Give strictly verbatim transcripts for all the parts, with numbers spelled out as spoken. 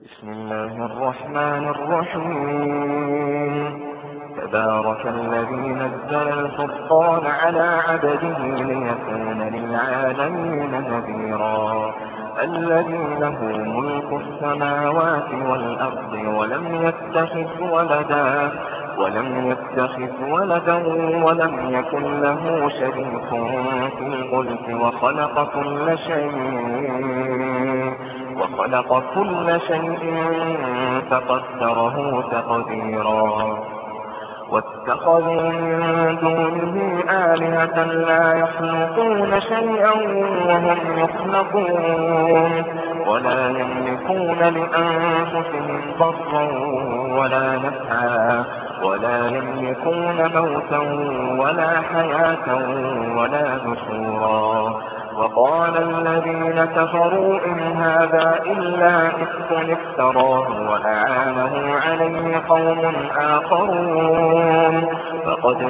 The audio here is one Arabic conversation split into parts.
بسم الله الرحمن الرحيم. تبارك الذي نزل الفرقان على عبده ليكون للعالمين نذيرا. الذي له ملك السماوات والأرض ولم يتخذ ولدا ولم يتخذ ولدا ولم يكن له شريك في الملك وخلق كل شيء وخلق كل شيء فقدره تقديرا. واتخذوا من دونه آلهة لا يخلقون شيئا وهم يخلقون ولا يملكون لأنفسهم ضرا ولا نفعا ولا يملكون موتا ولا حياة ولا نشورا. وقال الذين كفروا إن هذا إلا إفك افتراه وأعانه عليه قوم آخرون فقد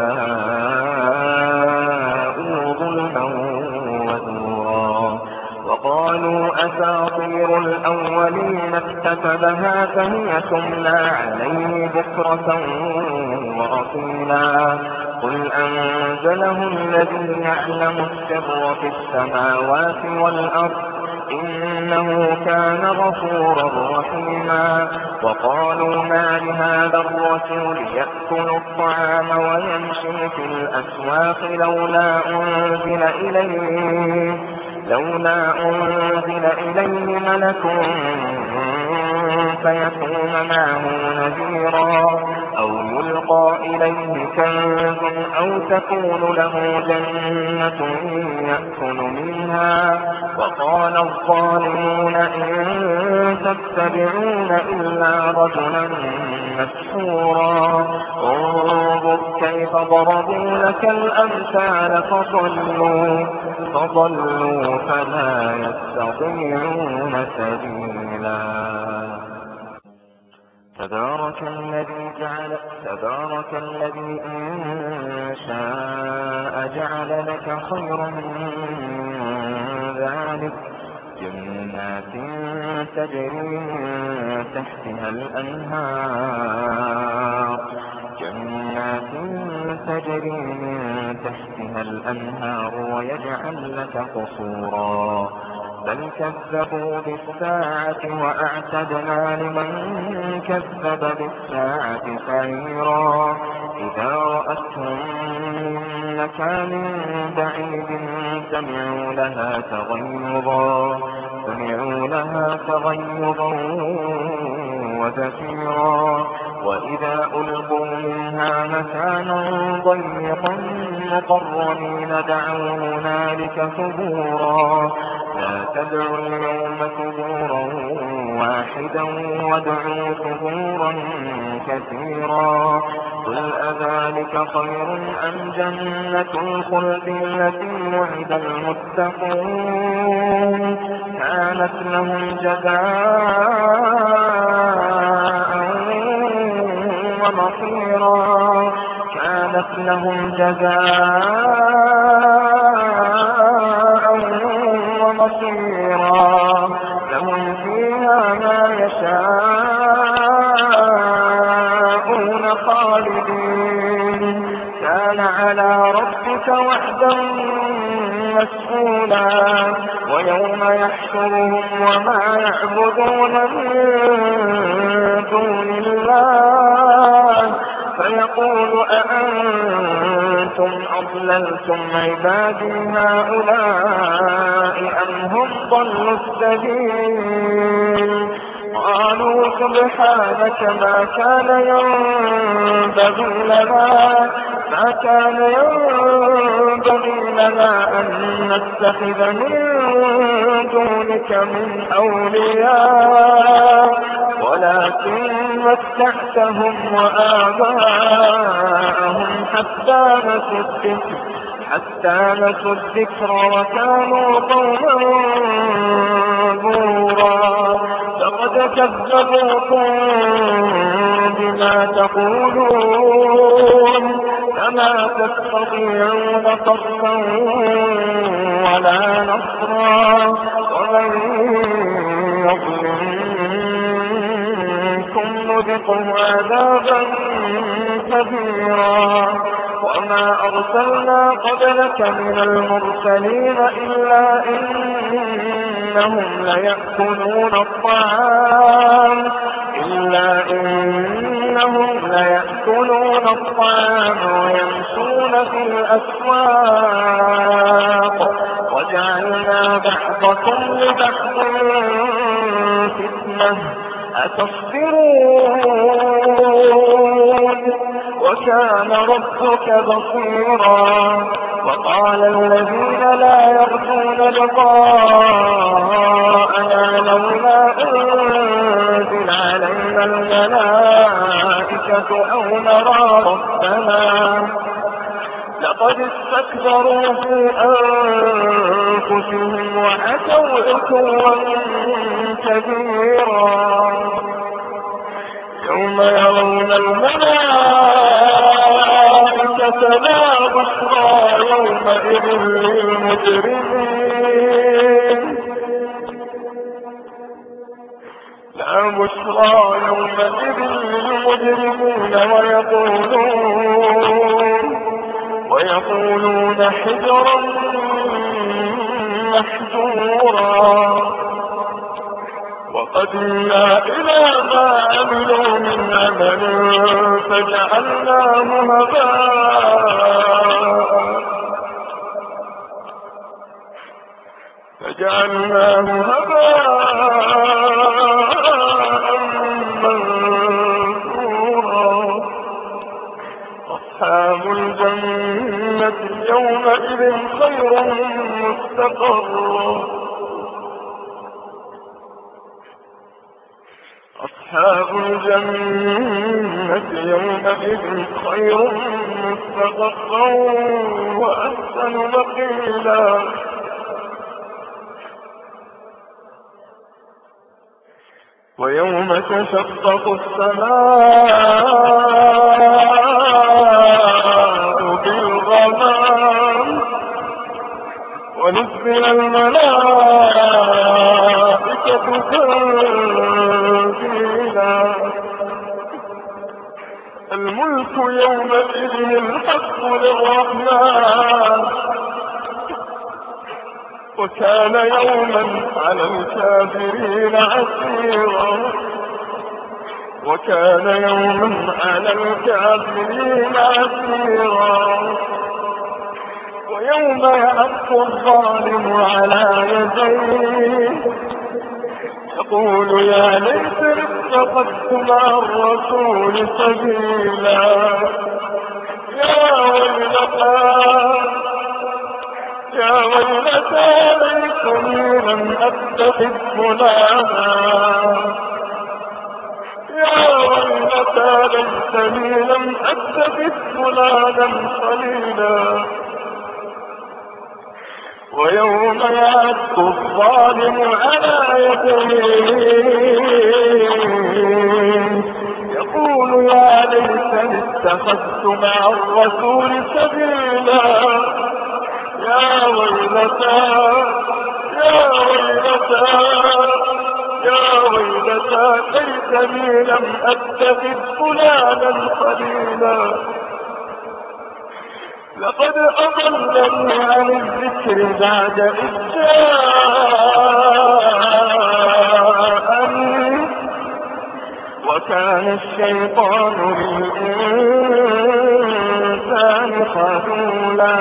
جاءوا ظلما وزورا. وقالوا أساطير الأولين اكتتبها فهي تملى عليه بكرة وأصيلا. قل أنزله الذي يعلم السر في السماوات والأرض إنه كان غفورا رحيما. وقالوا ما لهذا الرسول يأكل الطعام ويمشي في الأسواق لولا أنزل إليه لولا أنزل إليه ملك فيكون معه نذيرا أو يلقى إليه كنز أو تكون له جنة يأكل منها. وقال الظالمون إن تتبعون إلا رجلا مسحورا. انظر كيف ضربوا لك الأمثال فضلوا فضلوا فلا يستطيعون سبيلا. تبارك الذي جعل تبارك الذي إن شاء جعل لك خيرا من ذلك جنات تجري من تحتها الأنهار جنات تجري من تحتها الأنهار ويجعل لك قصورا. بل كذبوا بالساعة وأعتدنا لمن كذب بالساعة سعيرا. إذا رأتهم من مكان بعيد سمعوا لها تغيظا سمعوا لها تغيظا وزفيرا. وإذا ألقوا منها مكانا ضيقا مقرنين دعوا هنالك ثبورا. لا تدعوا اليوم ثبورا واحدا وادعوا ثبورا كثيرا. قل أذلك خير أم جنة الخلد التي وعد المتقون كانت لهم جزاء ومصيرا كانت لهم جزاء ومصيرا. لهم فيها ما يشاءون خالدين. كان على ربك وحدا مسؤولا. ويوم يحشرهم وما يعبدون من دون الله فيقول أأنتم أضللتم عبادي هؤلاء أم هم ضلوا السبيل. قالوا سبحانك ما كان ينبغي لنا ما كان ينبغي لنا أن نتخذ من دونك من أولياء ولكن متعتهم وآباءهم حتى نسوا الذكر حتى نسوا الذكر وكانوا قوما بورا. لقد كذبوكم بما تقولون فما تستطيعون صرفا ولا نصرا ومن يظلم نذقه عذابا كبيرا. وما أرسلنا قبلك من المرسلين إلا إنهم ليأكلون الطعام إلا إنهم ليأكلون الطعام ويمشون في الأسواق وجعلنا بعضكم لبعض فتنة أتصبرون وكان ربك بصيرا. وقال الذين لا يرجون لقاءنا لولا أنزل علينا الملائكة أو نرى ربنا لقد استكبروا في أنفسهم وعتوا عتوا كبيرا. يوم يرون الملائكة لا بشرى يومئذ للمجرمين لا بشرى يومئذ للمجرمين ويقولون ويقولون حجرا محجورا. وقدمنا إلى ما عملوا من عمل فجعلناه هباء فجعلناه هباء منثورا. أصحاب الجنة يومئذ خير مستقرا أصحاب الجنة يومئذ خير مستقرا وأحسن مقيلا. ويوم تشقق السماء بالغمام ونزل الملائكة تنزيلا. الملك يومئذ الحق للرحمن وكان يوما على الكافرين عسيرا وكان يوما على الكافرين عسيرا. ويوم يعض الظالم على يديه يقول يا ليتني اتخذت مع الرسول سبيلا. يا ويلتى يا ويلتى ليتني لم أتخذ فلانا يا ويلتى ليتني لم أتخذ فلانا خليلا. ويوم يعض الظالم على يديه يقول يا ليتني اتخذت مع الرسول سبيلا. يا ويلتى يا ويلتى يا ويلتى ليتني لم أتخذ فلانا خليلا. لقد أضلني عن الذكر بعد إذ جاءني وكان الشيطان للإنسان خذولا.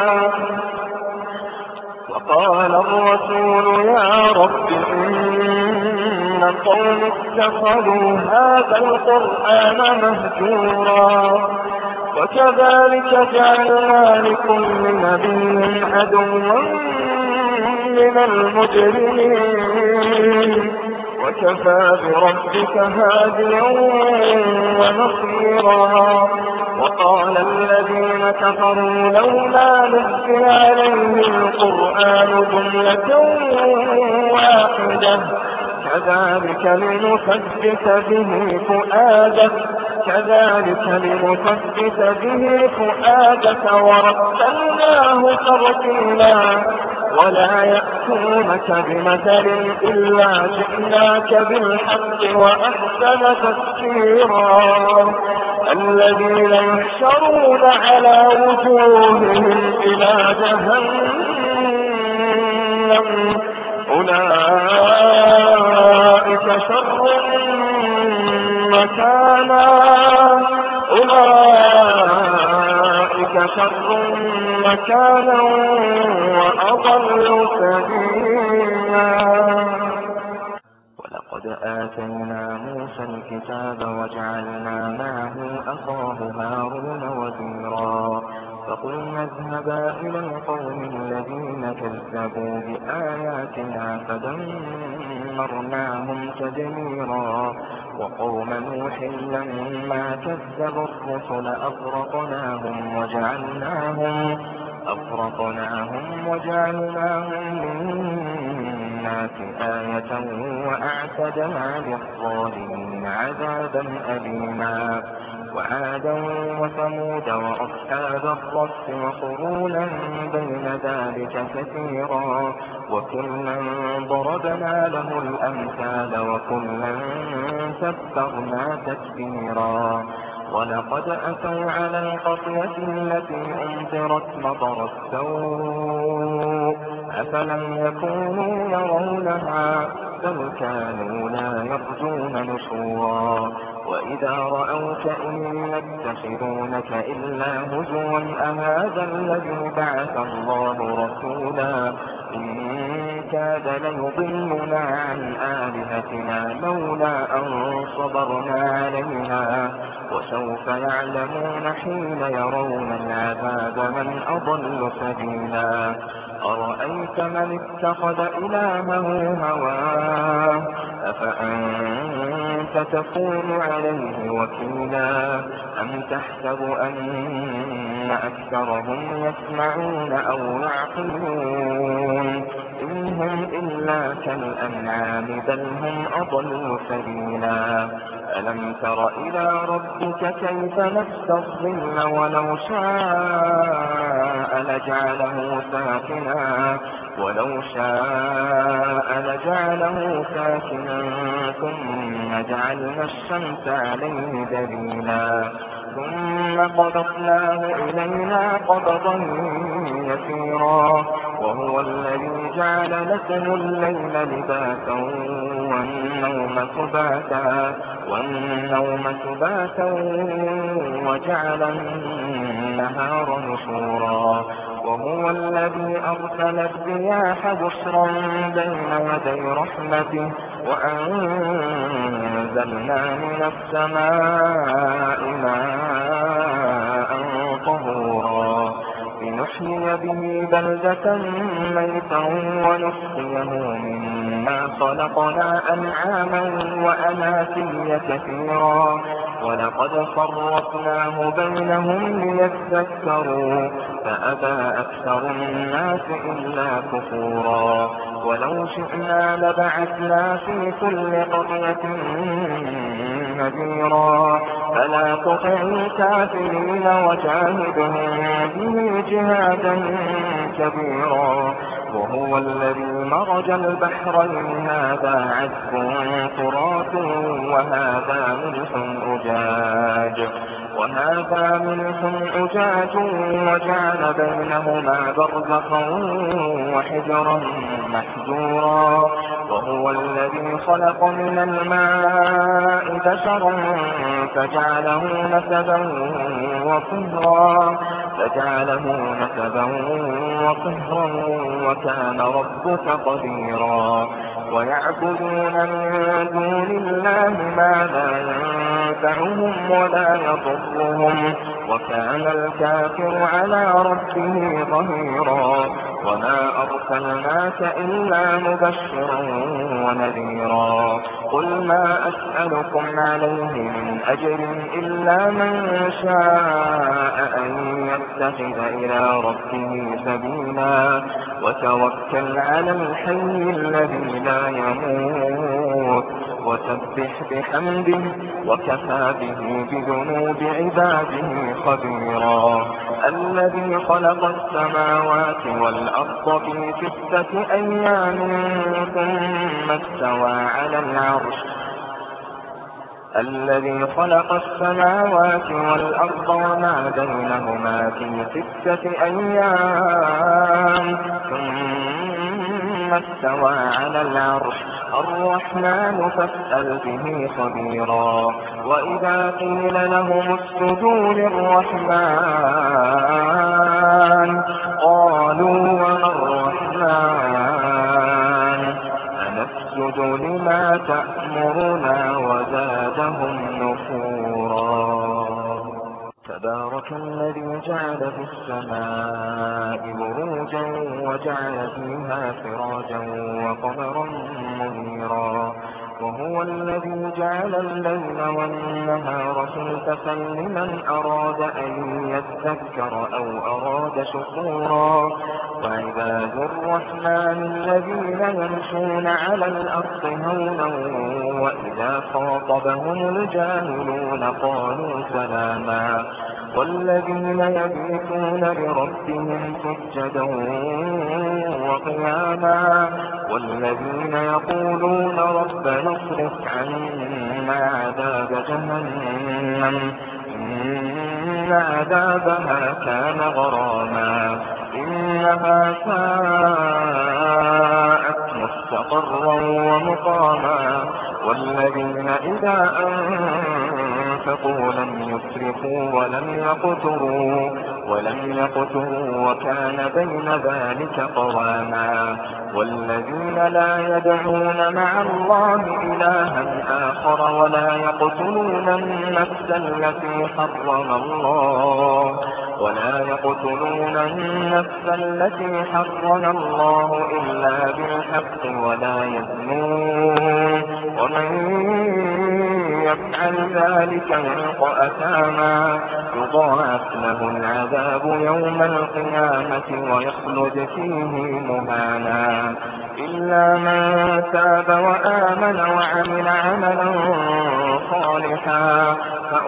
وقال الرسول يا رب إن قوم اتخذوا هذا القرآن مهجورا وكذلك جعلنا لكل نبي عدوا من المجرمين وكفى بربك هاديا ونصيرا. وقال الذين كفروا لولا نزل عليه القرآن جملة واحدة كذلك لنثبت به فؤادك كذلك لنثبت به فؤادك ورتلناه ترتيلا ولا يأتونك بمثل إلا جئناك بالحق وأحسن تفسيرا الذين يحشرون على وجوههم إلى جهنم أولئك شر مكانا أولئك شر مكانا وأضل سبيلا. ولقد آتينا موسى الكتاب وجعلنا معه أخاه هارون وزيرا فقلنا اذهبا إلى القوم الذين كذبوا بآياتنا فدمرناهم تدميرا وقوم نوح لما كذبوا الرسل أغرقناهم وجعلناهم أغرقناهم وجعلناهم للناس آية وأعتدنا للظالمين عذابا أليما وعادا وثمود وأصحاب الرس وقرونا بين ذلك كثيرا وكلا ضربنا له الأمثال وكلا تبرنا تتبيرا ولقد أتوا على القرية التي أمطرت مطر السوء أفلم يكونوا يرونها بل كانوا لا يرجون نشورا وإذا رأوك إن يتخذونك إلا هزوا أهذا الذي بعث الله رسولا إن كاد ليضلنا عن آلهتنا لولا أن صبرنا عليها وسوف يعلمون حين يرون العذاب من أضل سبيلا أرأيت من اتخذ إلهه هواه أفأنت تكون عليه وكيلا أم تحسب أن أكثرهم يسمعون أو يعقلون إن هم إلا كالأنعام بل هم أضل سبيلا ألم تر إلى ربك كيف نفس الظل ولو شاء لجعله ساكنا ولو شاء لجعله ساكنا ثم جعلنا الشمس عليه دليلا ثم قبضناه إلينا قبضا يسيرا وهو الذي جعل لكم الليل لباسا والنوم سباتا والنوم سباتا وجعل النهار نشورا وهو الذي أرسل الرياح بشرا بين يدي رحمته وأنزلنا من السماء ماء طهورا لنحيي به بلدة ميتا ونسقيه مما خلقنا أنعاما وأناسيا كثيرا ولقد فرقناه بينهم ليذكروا فأبى أكثر الناس إلا كفورا ولو شئنا لبعثنا في كل قرية نذيرا فلا تطع الكافرين وجاهدهم به جهادا كبيرا وهو الذي مرج البحرين هذا عذب فرات وهذا ملح أجاج وهذا ملح أجاج وجعل بينهما برزخا وحجرا محجورا وهو الذي خلق من الماء بشرا فجعله نسبا وصهرا فجعله نسبا وصهرا وكان ربك قديرا ويعبدون من دون الله ما لا ينفعهم ولا يضرهم وكان الكافر على ربه ظهيرا وما أرسلناك إلا مبشرا ونذيرا قل ما أسألكم عليه من أجر إلا من شاء أن يتخذ إلى ربه سبيلا وتوكل على الحي الذي لا يموت وسبح بحمده وكفى به بذنوب عباده خبيرا. الذي خلق السماوات والأرض في ستة أيام ثم استوى على العرش الذي خلق السماوات والأرض وما بينهما في ستة أيام ثم استوى على العرش الرحمن فاسأل به خبيرا. وإذا قيل لهم اسجدوا للرحمن قالوا وما الرحمن أنسجد لما تأمرنا وزادهم نفورا. تبارك الذي جعل في السماء بروجا وجعل فيها سراجا وقمرا منيرا. وهو الذي جعل الليل والنهار خلفة لمن أراد أن يذكر أو أراد شكورا. وعباد الرحمن الذين يمشون على الأرض هونا وإذا خاطبهم الجاهلون قالوا سلاما. والذين يبيتون لربهم سجدا وقياما. والذين يقولون ربنا اصرف عنا عذاب جهنم إن عذابها كان غراما إنها ساءت مستقرا ومقاما. والذين إذا أنفقوا لم يسرفوا ولم يقتروا ولم يقتروا وكان بين ذلك قواما. والذين لا يدعون مع الله إلها آخر ولا يقتلون النفس التي حرم الله ولا يقتلون النفس التي حرم الله إلا بالحق ولا يزنون ومن يفعل ذلك يلقى أثاما يضاعف له العذاب يوم القيامة ويخلد فيه مهانا إلا من تاب وآمن وعمل عملا صالحا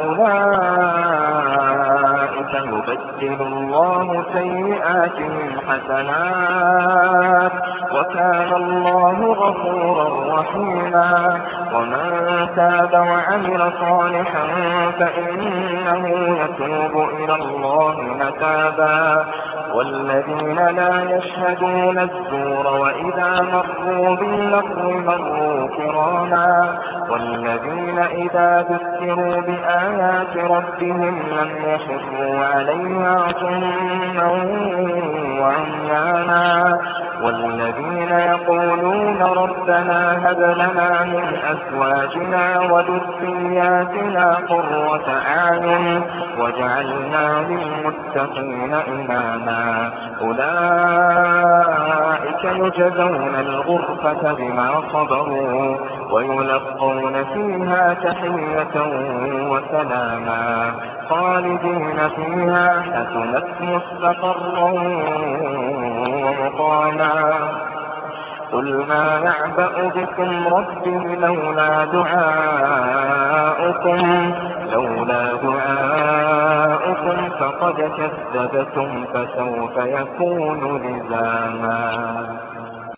فأولئك يبدل الله سيئاتهم حسنات وكان الله غفورا رحيما. ومن تاب وعمل صالحا فإنه يتوب إلى الله متابا. والذين لا يشهدون الزور وإذا مروا باللغو مروا كراما. والذين إذا ذكروا بآيات ربهم لم يخروا عليها صما وعميانا. والذين يقولون ربنا هب لنا من أزواجنا وذرياتنا قرة أعين واجعلنا للمتقين إماما. أولئك يجزون الغرفة بما صبروا ويلقون فيها تحية وسلاما خالدين فيها حسنت مستقرا ومقاما. قل ما يعبأ بكم ربي لولا دعاؤكم لولا دعاؤكم فقد كذبتم فسوف يكون لزاما.